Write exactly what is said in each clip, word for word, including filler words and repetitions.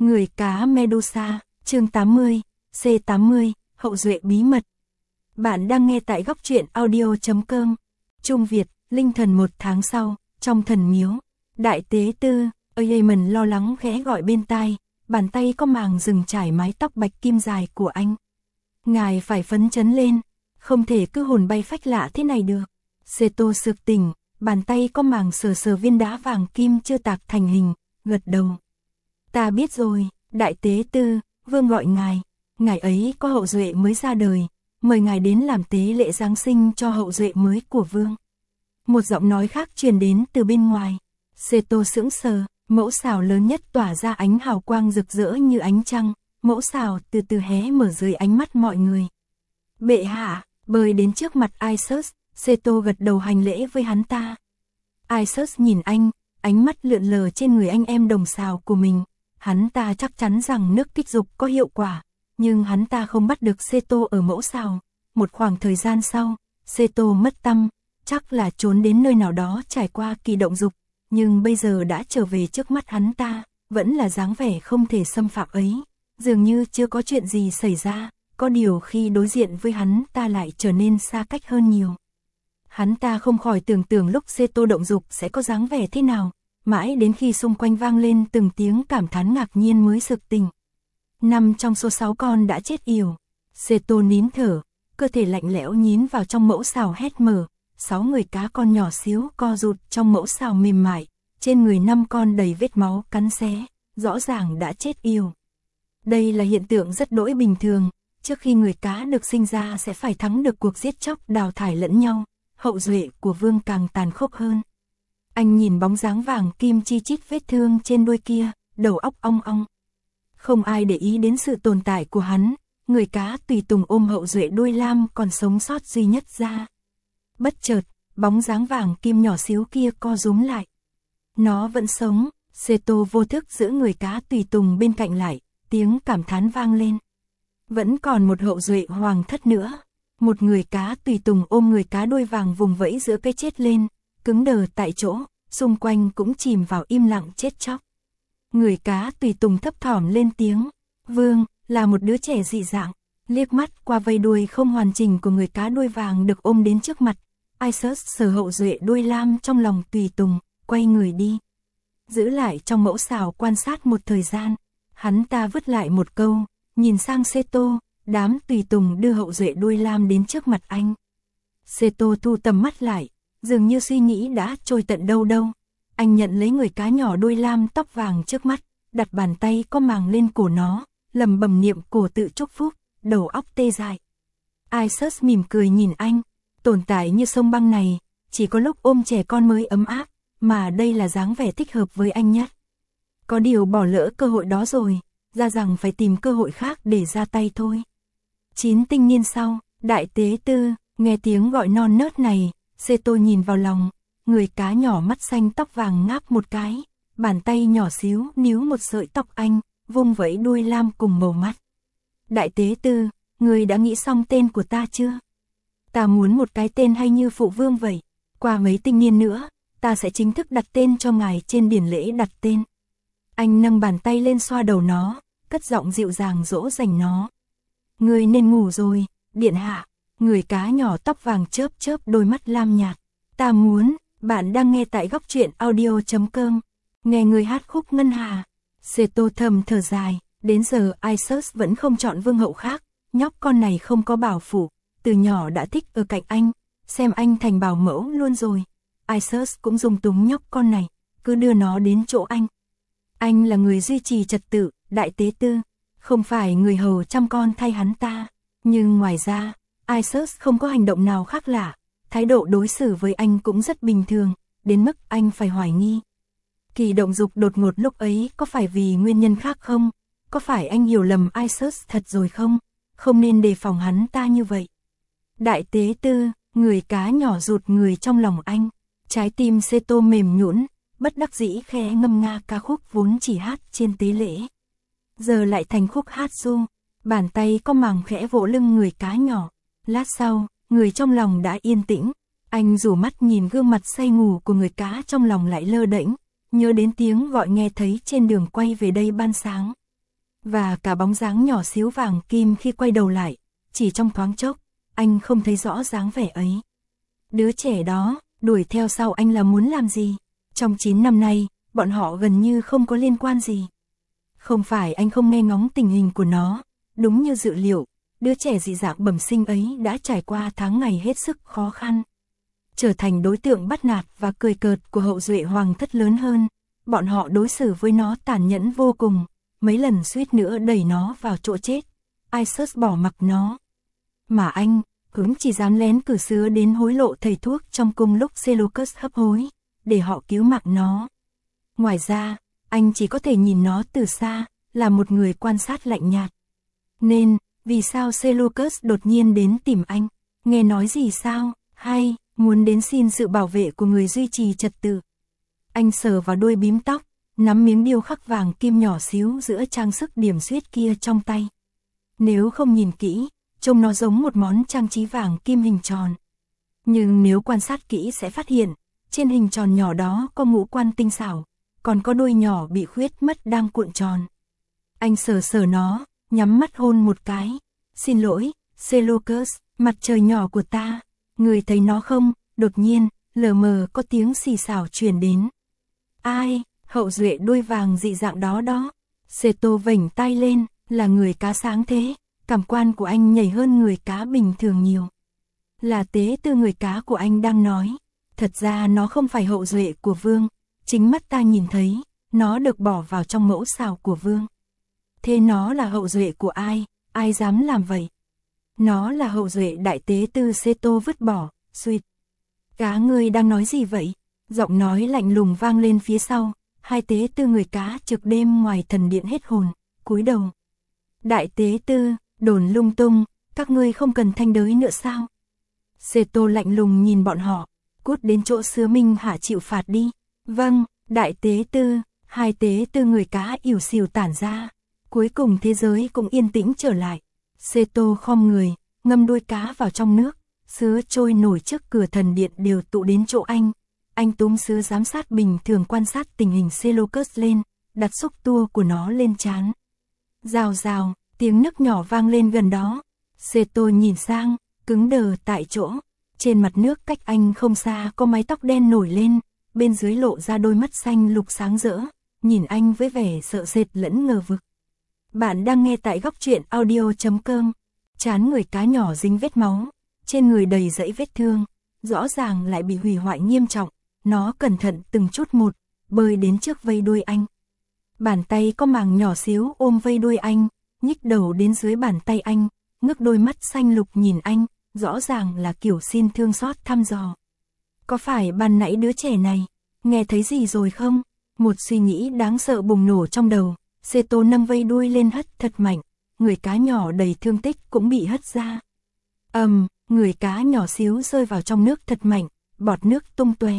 Người cá Medusa, chương tám mươi, C tám mươi, hậu duệ bí mật. Bạn đang nghe tại góc truyện audio chấm com. Trung Việt, linh thần một tháng sau, trong thần miếu. Đại tế tư, Aemon lo lắng khẽ gọi bên tai, bàn tay có màng dừng trải mái tóc bạch kim dài của anh. Ngài phải phấn chấn lên, không thể cứ hồn bay phách lạ thế này được. Seto sực tỉnh, bàn tay có màng sờ sờ viên đá vàng kim chưa tạc thành hình, gật đầu. Ta biết rồi, đại tế tư, vương gọi ngài, ngài ấy có hậu duệ mới ra đời, mời ngài đến làm tế lễ Giáng sinh cho hậu duệ mới của vương. Một giọng nói khác truyền đến từ bên ngoài. Seto sững sờ, mẫu sào lớn nhất tỏa ra ánh hào quang rực rỡ như ánh trăng, mẫu sào từ từ hé mở dưới ánh mắt mọi người. Bệ hạ, bơi đến trước mặt Isus, Seto gật đầu hành lễ với hắn ta. Isus nhìn anh, ánh mắt lượn lờ trên người anh em đồng sào của mình. Hắn ta chắc chắn rằng nước kích dục có hiệu quả, nhưng hắn ta không bắt được Seto ở mẫu sào. Một khoảng thời gian sau, Seto mất tăm, chắc là trốn đến nơi nào đó trải qua kỳ động dục, nhưng bây giờ đã trở về trước mắt hắn ta, vẫn là dáng vẻ không thể xâm phạm ấy, dường như chưa có chuyện gì xảy ra, có điều khi đối diện với hắn ta lại trở nên xa cách hơn nhiều. Hắn ta không khỏi tưởng tượng lúc Seto động dục sẽ có dáng vẻ thế nào, mãi đến khi xung quanh vang lên từng tiếng cảm thán ngạc nhiên mới sực tỉnh. Năm trong số sáu con đã chết yểu. Seto nín thở, cơ thể lạnh lẽo nhín vào trong mẫu sào hét mở, sáu người cá con nhỏ xíu co rụt trong mẫu sào mềm mại, trên người năm con đầy vết máu cắn xé, rõ ràng đã chết yểu. Đây là hiện tượng rất đỗi bình thường, trước khi người cá được sinh ra sẽ phải thắng được cuộc giết chóc đào thải lẫn nhau, hậu duệ của vương càng tàn khốc hơn. Anh nhìn bóng dáng vàng kim chi chít vết thương trên đuôi kia, đầu óc ong ong. Không ai để ý đến sự tồn tại của hắn, người cá tùy tùng ôm hậu duệ đuôi lam còn sống sót duy nhất ra. Bất chợt, bóng dáng vàng kim nhỏ xíu kia co rúm lại. Nó vẫn sống, Seto vô thức giữ người cá tùy tùng bên cạnh lại, tiếng cảm thán vang lên. Vẫn còn một hậu duệ hoàng thất nữa. Một người cá tùy tùng ôm người cá đuôi vàng vùng vẫy giữa cái chết lên, cứng đờ tại chỗ, xung quanh cũng chìm vào im lặng chết chóc. Người cá tùy tùng thấp thỏm lên tiếng, vương, là một đứa trẻ dị dạng, liếc mắt qua vây đuôi không hoàn chỉnh của người cá đuôi vàng được ôm đến trước mặt. Isus sờ hậu duệ đuôi lam trong lòng tùy tùng, quay người đi. Giữ lại trong mẫu sào quan sát một thời gian, hắn ta vứt lại một câu, nhìn sang Seto, đám tùy tùng đưa hậu duệ đuôi lam đến trước mặt anh. Seto thu tầm mắt lại, dường như suy nghĩ đã trôi tận đâu đâu. Anh nhận lấy người cá nhỏ đuôi lam tóc vàng trước mắt, đặt bàn tay có màng lên cổ nó, lầm bầm niệm cổ tự chúc phúc, đầu óc tê dại. Isus mỉm cười nhìn anh, tồn tại như sông băng này, chỉ có lúc ôm trẻ con mới ấm áp, mà đây là dáng vẻ thích hợp với anh nhất. Có điều bỏ lỡ cơ hội đó rồi, ra rằng phải tìm cơ hội khác để ra tay thôi. Chín tinh niên sau, đại tế tư, nghe tiếng gọi non nớt này, Seto nhìn vào lòng, người cá nhỏ mắt xanh tóc vàng ngáp một cái, bàn tay nhỏ xíu níu một sợi tóc anh, vung vẫy đuôi lam cùng màu mắt. Đại tế tư, người đã nghĩ xong tên của ta chưa? Ta muốn một cái tên hay như phụ vương vậy, qua mấy tinh niên nữa, ta sẽ chính thức đặt tên cho ngài trên điển lễ đặt tên. Anh nâng bàn tay lên xoa đầu nó, cất giọng dịu dàng dỗ dành nó. Người nên ngủ rồi, điện hạ. Người cá nhỏ tóc vàng chớp chớp đôi mắt lam nhạt. Ta muốn, bạn đang nghe tại góc truyện audio chấm com. Nghe người hát khúc ngân hà. Seto thầm thở dài, đến giờ Isus vẫn không chọn vương hậu khác. Nhóc con này không có bảo phủ, từ nhỏ đã thích ở cạnh anh, xem anh thành bảo mẫu luôn rồi. Isus cũng dung túng nhóc con này, cứ đưa nó đến chỗ anh. Anh là người duy trì trật tự, đại tế tư, không phải người hầu chăm con thay hắn ta. Nhưng ngoài ra, Isus không có hành động nào khác lạ, thái độ đối xử với anh cũng rất bình thường, đến mức anh phải hoài nghi. Kỳ động dục đột ngột lúc ấy có phải vì nguyên nhân khác không? Có phải anh hiểu lầm Isus thật rồi không? Không nên đề phòng hắn ta như vậy. Đại tế tư, người cá nhỏ rụt người trong lòng anh, trái tim Seto mềm nhũn, bất đắc dĩ khẽ ngâm nga ca khúc vốn chỉ hát trên tế lễ. Giờ lại thành khúc hát ru, bàn tay có màng khẽ vỗ lưng người cá nhỏ. Lát sau, người trong lòng đã yên tĩnh, anh rủ mắt nhìn gương mặt say ngủ của người cá trong lòng lại lơ đễnh, nhớ đến tiếng gọi nghe thấy trên đường quay về đây ban sáng, Và cả bóng dáng nhỏ xíu vàng kim khi quay đầu lại, chỉ trong thoáng chốc, anh không thấy rõ dáng vẻ ấy. Đứa trẻ đó, đuổi theo sau anh là muốn làm gì? Trong chín năm nay, bọn họ gần như không có liên quan gì. Không phải anh không nghe ngóng tình hình của nó, đúng như dự liệu, đứa trẻ dị dạng bẩm sinh ấy đã trải qua tháng ngày hết sức khó khăn. Trở thành đối tượng bắt nạt và cười cợt của hậu duệ hoàng thất lớn hơn, bọn họ đối xử với nó tàn nhẫn vô cùng, mấy lần suýt nữa đẩy nó vào chỗ chết. Isus bỏ mặc nó. Mà anh, cũng chỉ dám lén cử sứ đến hối lộ thầy thuốc trong cung lúc Seleucus hấp hối, để họ cứu mạng nó. Ngoài ra, anh chỉ có thể nhìn nó từ xa, là một người quan sát lạnh nhạt. Nên, vì sao Seleucus đột nhiên đến tìm anh? Nghe nói gì sao? Hay, muốn đến xin sự bảo vệ của người duy trì trật tự? Anh sờ vào đuôi bím tóc, nắm miếng điêu khắc vàng kim nhỏ xíu giữa trang sức điểm xuyết kia trong tay. Nếu không nhìn kỹ, trông nó giống một món trang trí vàng kim hình tròn. Nhưng nếu quan sát kỹ sẽ phát hiện, trên hình tròn nhỏ đó có ngũ quan tinh xảo, còn có đuôi nhỏ bị khuyết mất đang cuộn tròn. Anh sờ sờ nó, nhắm mắt hôn một cái. Xin lỗi, Seleucus, mặt trời nhỏ của ta, người thấy nó không? Đột nhiên, lờ mờ có tiếng xì xào truyền đến. Ai, hậu duệ đuôi vàng dị dạng đó đó. Seto vểnh tay lên, là người cá sáng thế, cảm quan của anh nhảy hơn người cá bình thường nhiều. Là tế tư người cá của anh đang nói. Thật ra nó không phải hậu duệ của vương, chính mắt ta nhìn thấy, nó được bỏ vào trong mẫu xào của vương. Thế nó là hậu duệ của ai, ai dám làm vậy? Nó là hậu duệ đại tế tư Seto vứt bỏ, suýt. Cá ngươi đang nói gì vậy? Giọng nói lạnh lùng vang lên phía sau, hai tế tư người cá trực đêm ngoài thần điện hết hồn, cúi đầu. Đại tế tư, đồn lung tung, các ngươi không cần thanh đới nữa sao? Seto lạnh lùng nhìn bọn họ, cút đến chỗ sứa minh hạ chịu phạt đi. Vâng, đại tế tư, hai tế tư người cá ỉu xìu tản ra. Cuối cùng thế giới cũng yên tĩnh trở lại. Seto khom người, ngâm đuôi cá vào trong nước, sứa trôi nổi trước cửa thần điện đều tụ đến chỗ anh. Anh túm sứa giám sát bình thường quan sát tình hình Seleucus lên, đặt xúc tua của nó lên trán. Rào rào, tiếng nấc nhỏ vang lên gần đó. Seto nhìn sang, cứng đờ tại chỗ. Trên mặt nước cách anh không xa có mái tóc đen nổi lên, bên dưới lộ ra đôi mắt xanh lục sáng rỡ, nhìn anh với vẻ sợ sệt lẫn ngờ vực. Bạn đang nghe tại góc truyện audio chấm com. Trán người cá nhỏ dính vết máu, trên người đầy dãy vết thương, rõ ràng lại bị hủy hoại nghiêm trọng. Nó cẩn thận từng chút một, bơi đến trước vây đuôi anh. Bàn tay có màng nhỏ xíu ôm vây đuôi anh, nhích đầu đến dưới bàn tay anh, ngước đôi mắt xanh lục nhìn anh, rõ ràng là kiểu xin thương xót thăm dò. Có phải ban nãy đứa trẻ này, nghe thấy gì rồi không? Một suy nghĩ đáng sợ bùng nổ trong đầu, Seto nâng vây đuôi lên hất thật mạnh, người cá nhỏ đầy thương tích cũng bị hất ra. Ầm, um, người cá nhỏ xíu rơi vào trong nước thật mạnh, bọt nước tung tóe.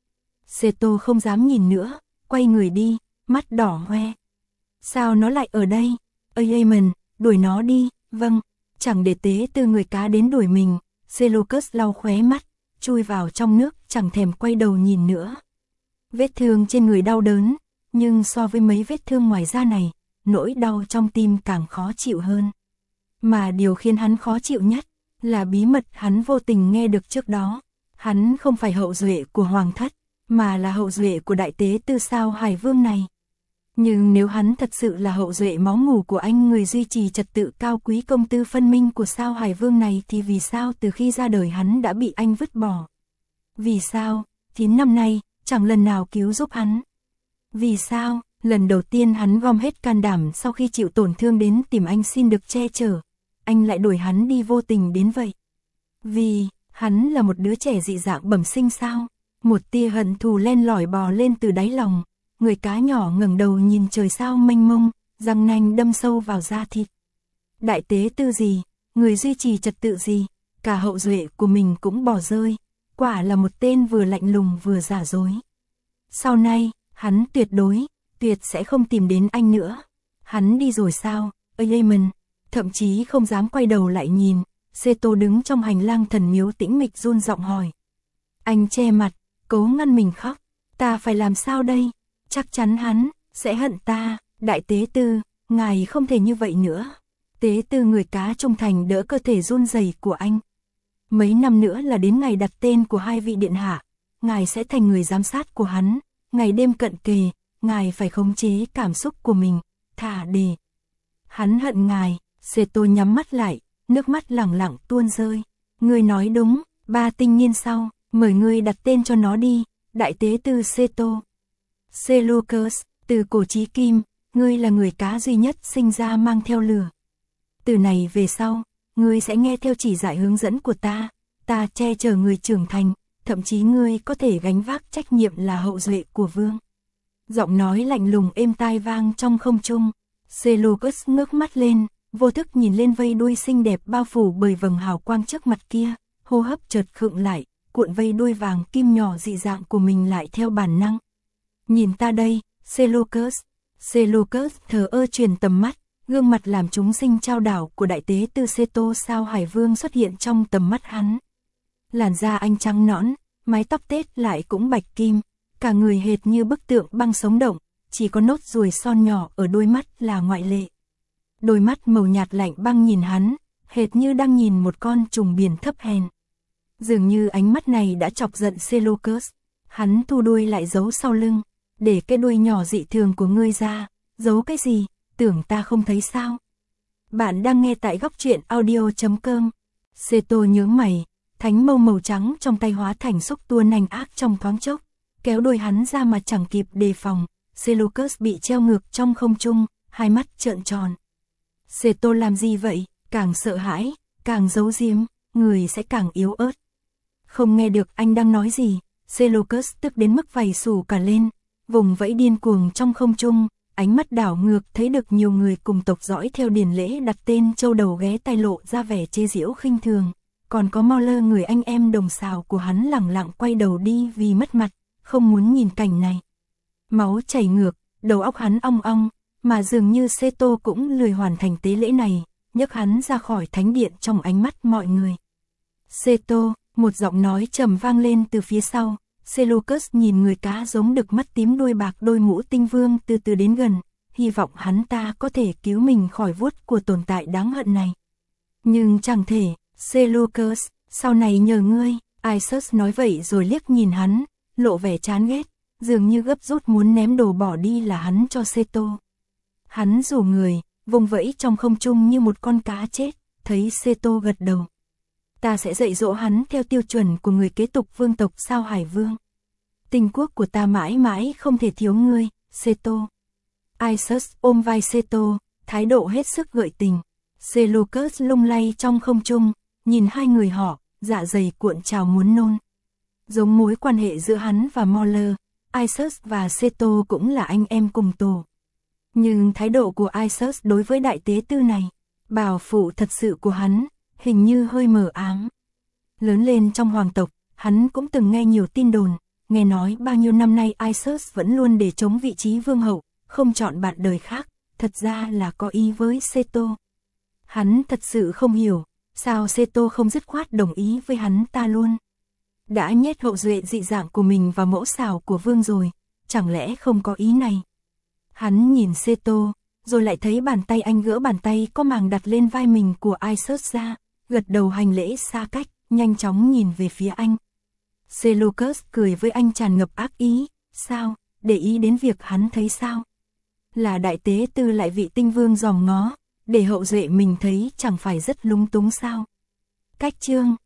Seto không dám nhìn nữa, quay người đi, mắt đỏ hoe. Sao nó lại ở đây? Aemon, đuổi nó đi. Vâng, chẳng để tế tư người cá đến đuổi mình. Seleucus lau khóe mắt, chui vào trong nước, chẳng thèm quay đầu nhìn nữa. Vết thương trên người đau đớn, nhưng so với mấy vết thương ngoài da này, nỗi đau trong tim càng khó chịu hơn. Mà điều khiến hắn khó chịu nhất là bí mật hắn vô tình nghe được trước đó. Hắn không phải hậu duệ của hoàng thất, mà là hậu duệ của đại tế tư sao Hải Vương này. Nhưng nếu hắn thật sự là hậu duệ máu mủ của anh, người duy trì trật tự cao quý công tư phân minh của sao Hải Vương này, thì vì sao từ khi ra đời hắn đã bị anh vứt bỏ? Vì sao, chín năm nay, chẳng lần nào cứu giúp hắn? Vì sao, lần đầu tiên hắn gom hết can đảm sau khi chịu tổn thương đến tìm anh xin được che chở, anh lại đuổi hắn đi vô tình đến vậy? Vì, hắn là một đứa trẻ dị dạng bẩm sinh sao? Một tia hận thù len lỏi bò lên từ đáy lòng, người cá nhỏ ngẩng đầu nhìn trời sao mênh mông, răng nanh đâm sâu vào da thịt. Đại tế tư gì, người duy trì trật tự gì, cả hậu duệ của mình cũng bỏ rơi, quả là một tên vừa lạnh lùng vừa giả dối. Sau này, hắn tuyệt đối, tuyệt sẽ không tìm đến anh nữa. Hắn đi rồi sao, Aemon, thậm chí không dám quay đầu lại nhìn. Seto đứng trong hành lang thần miếu tĩnh mịch run giọng hỏi. Anh che mặt, cố ngăn mình khóc. Ta phải làm sao đây? Chắc chắn hắn sẽ hận ta. Đại tế tư, ngài không thể như vậy nữa. Tế tư người cá trung thành đỡ cơ thể run rẩy của anh. Mấy năm nữa là đến ngày đặt tên của hai vị điện hạ, ngài sẽ thành người giám sát của hắn, ngày đêm cận kề, ngài phải khống chế cảm xúc của mình, thả để. Hắn hận ngài, Seto nhắm mắt lại, nước mắt lẳng lặng tuôn rơi. Ngươi nói đúng, ba tinh niên sau, mời ngươi đặt tên cho nó đi, đại tế tư Seto. Seleucus, từ cổ chí kim, ngươi là người cá duy nhất sinh ra mang theo lửa. Từ này về sau, ngươi sẽ nghe theo chỉ dạy hướng dẫn của ta, ta che chở người trưởng thành, thậm chí ngươi có thể gánh vác trách nhiệm là hậu duệ của vương. Giọng nói lạnh lùng êm tai vang trong không trung. Seleucus ngước mắt lên, vô thức nhìn lên vây đuôi xinh đẹp bao phủ bởi vầng hào quang trước mặt kia, hô hấp chợt khựng lại, cuộn vây đuôi vàng kim nhỏ dị dạng của mình lại theo bản năng. Nhìn ta đây, Seleucus. Seleucus thờ ơ truyền tầm mắt, gương mặt làm chúng sinh trao đảo của đại tế tư Seto sao Hải Vương xuất hiện trong tầm mắt hắn. Làn da anh trắng nõn, mái tóc tết lại cũng bạch kim, cả người hệt như bức tượng băng sống động, chỉ có nốt ruồi son nhỏ ở đôi mắt là ngoại lệ. Đôi mắt màu nhạt lạnh băng nhìn hắn, hệt như đang nhìn một con trùng biển thấp hèn. Dường như ánh mắt này đã chọc giận Seleucus, hắn thu đuôi lại giấu sau lưng, để cái đuôi nhỏ dị thường của ngươi ra, giấu cái gì, tưởng ta không thấy sao. Bạn đang nghe tại góc truyện audio chấm com. Seto nhướng mày, thánh mâu màu trắng trong tay hóa thành xúc tua nành ác trong thoáng chốc, kéo đuôi hắn ra mà chẳng kịp đề phòng. Seleucus bị treo ngược trong không trung, hai mắt trợn tròn. Seto làm gì vậy? Càng sợ hãi, càng giấu giếm, người sẽ càng yếu ớt. Không nghe được anh đang nói gì, Seleucus tức đến mức vảy xù cả lên, vùng vẫy điên cuồng trong không trung, ánh mắt đảo ngược thấy được nhiều người cùng tộc dõi theo điển lễ đặt tên châu đầu ghé tai lộ ra vẻ chế giễu khinh thường. Còn có Mauler người anh em đồng xào của hắn lẳng lặng quay đầu đi vì mất mặt, không muốn nhìn cảnh này. Máu chảy ngược, đầu óc hắn ong ong, mà dường như Seto cũng lười hoàn thành tế lễ này, nhấc hắn ra khỏi thánh điện trong ánh mắt mọi người. Seto, một giọng nói trầm vang lên từ phía sau. Seleucus nhìn người cá giống đực mắt tím đuôi bạc đôi mũ tinh vương từ từ đến gần, hy vọng hắn ta có thể cứu mình khỏi vuốt của tồn tại đáng hận này. Nhưng chẳng thể. Seleucus, sau này nhờ ngươi. Isus nói vậy rồi liếc nhìn hắn, lộ vẻ chán ghét, dường như gấp rút muốn ném đồ bỏ đi là hắn cho Seto. Hắn rủ người, vùng vẫy trong không trung như một con cá chết, thấy Seto gật đầu. Ta sẽ dạy dỗ hắn theo tiêu chuẩn của người kế tục vương tộc sao Hải Vương. Tình quốc của ta mãi mãi không thể thiếu ngươi, Seto. Isus ôm vai Seto, thái độ hết sức gợi tình. Seleucus lung lay trong không trung, nhìn hai người họ, dạ dày cuộn trào muốn nôn. Giống mối quan hệ giữa hắn và Mauler, Isus và Seto cũng là anh em cùng tổ. Nhưng thái độ của Isus đối với đại tế tư này, bảo phụ thật sự của hắn, hình như hơi mờ ám. Lớn lên trong hoàng tộc, hắn cũng từng nghe nhiều tin đồn, nghe nói bao nhiêu năm nay Isus vẫn luôn để chống vị trí vương hậu, không chọn bạn đời khác, thật ra là có ý với Seto. Hắn thật sự không hiểu, sao Seto không dứt khoát đồng ý với hắn ta luôn. Đã nhét hậu duệ dị dạng của mình vào mẫu xào của vương rồi, chẳng lẽ không có ý này. Hắn nhìn Seto, rồi lại thấy bàn tay anh gỡ bàn tay có màng đặt lên vai mình của Isus ra, gật đầu hành lễ xa cách, nhanh chóng nhìn về phía anh. Seleucus cười với anh tràn ngập ác ý, sao, để ý đến việc hắn thấy sao? Là đại tế tư lại vị tinh vương dòm ngó, để hậu duệ mình thấy chẳng phải rất lúng túng sao? Cách chương